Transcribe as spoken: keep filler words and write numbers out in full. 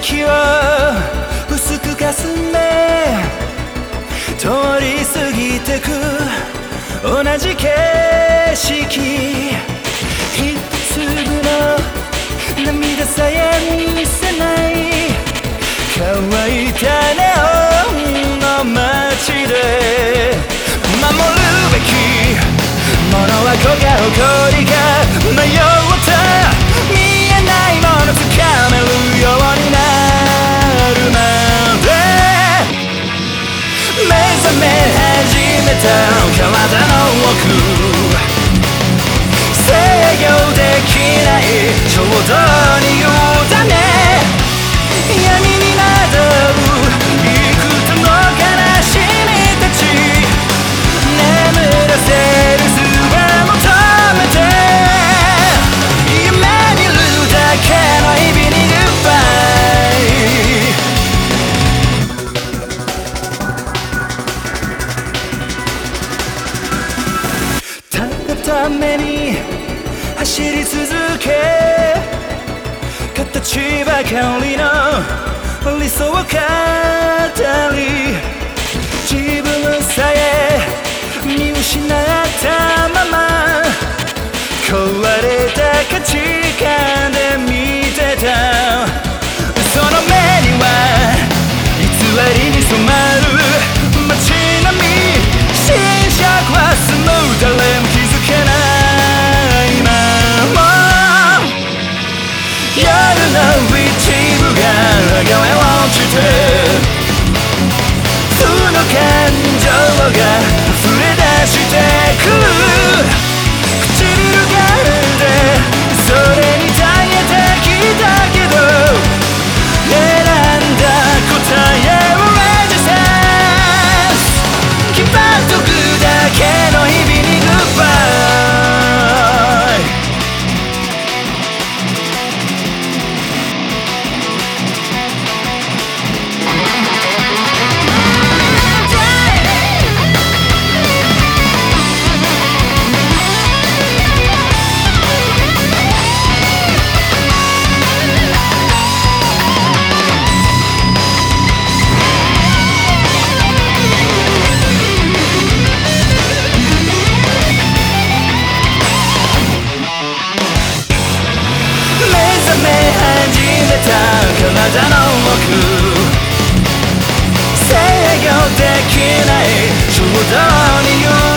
息を薄くかすめ通り過ぎてく同じ景色一粒の涙さえ見せない乾いたネオンの街で守るべきものは子が誇りが迷った見えないものつかめるようになるまで目覚め始めた体の奥制御できない衝動に委ね闇に惑う幾多の悲しみたち眠らせる術求めて夢見るだけの日々にグッバイただために走り続け形ばかりの理想を語り自分さえ見失ったまま壊れた価値観で見てたその目には偽りに染まる街並み侵食は済む誰も気づけない今も夜の一部が流れ落ちてその感情が溢れ出してく唇がでそれに耐えてきたけど選んだ答えをレジセンス決まっとくだけの日々にグッバイ体の奥制御できない衝動に